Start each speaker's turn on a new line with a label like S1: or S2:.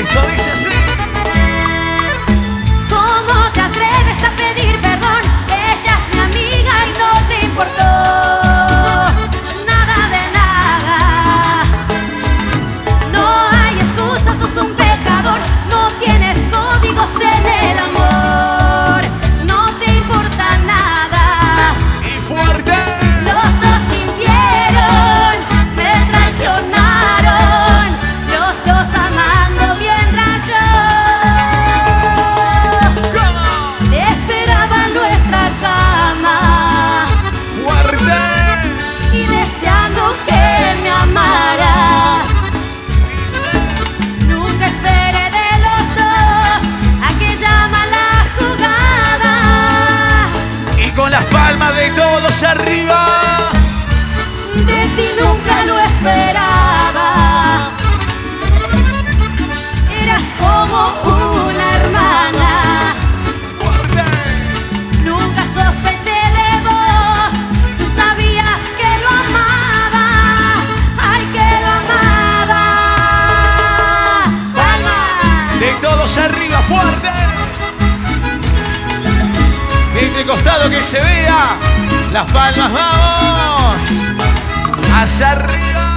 S1: Esto dice así.
S2: ¿Cómo te atreves a pedir perdón? Ella es mi amiga y no te importó nada de nada. No hay excusas, sos un pecador. No tienes códigos en el amor. No te importa nada.
S1: Y fuerte.
S2: Los dos mintieron, me traicionaron. Los dos amando mientras yo te esperaba en nuestra cama
S1: Fuerte.
S2: y deseando que me amaras. Nunca esperé de los dos aquella mala jugada.
S1: Y con las palmas de todos arriba.
S2: De ti nunca lo esperaba. Eras como una hermana.
S1: Fuerte.
S2: Nunca sospeché de vos. Tú sabías que lo amaba. Ay, que lo amaba. Palmas.
S1: De todos arriba, fuerte. De este costado que se vea. Las palmas, vamos. Hacia arriba.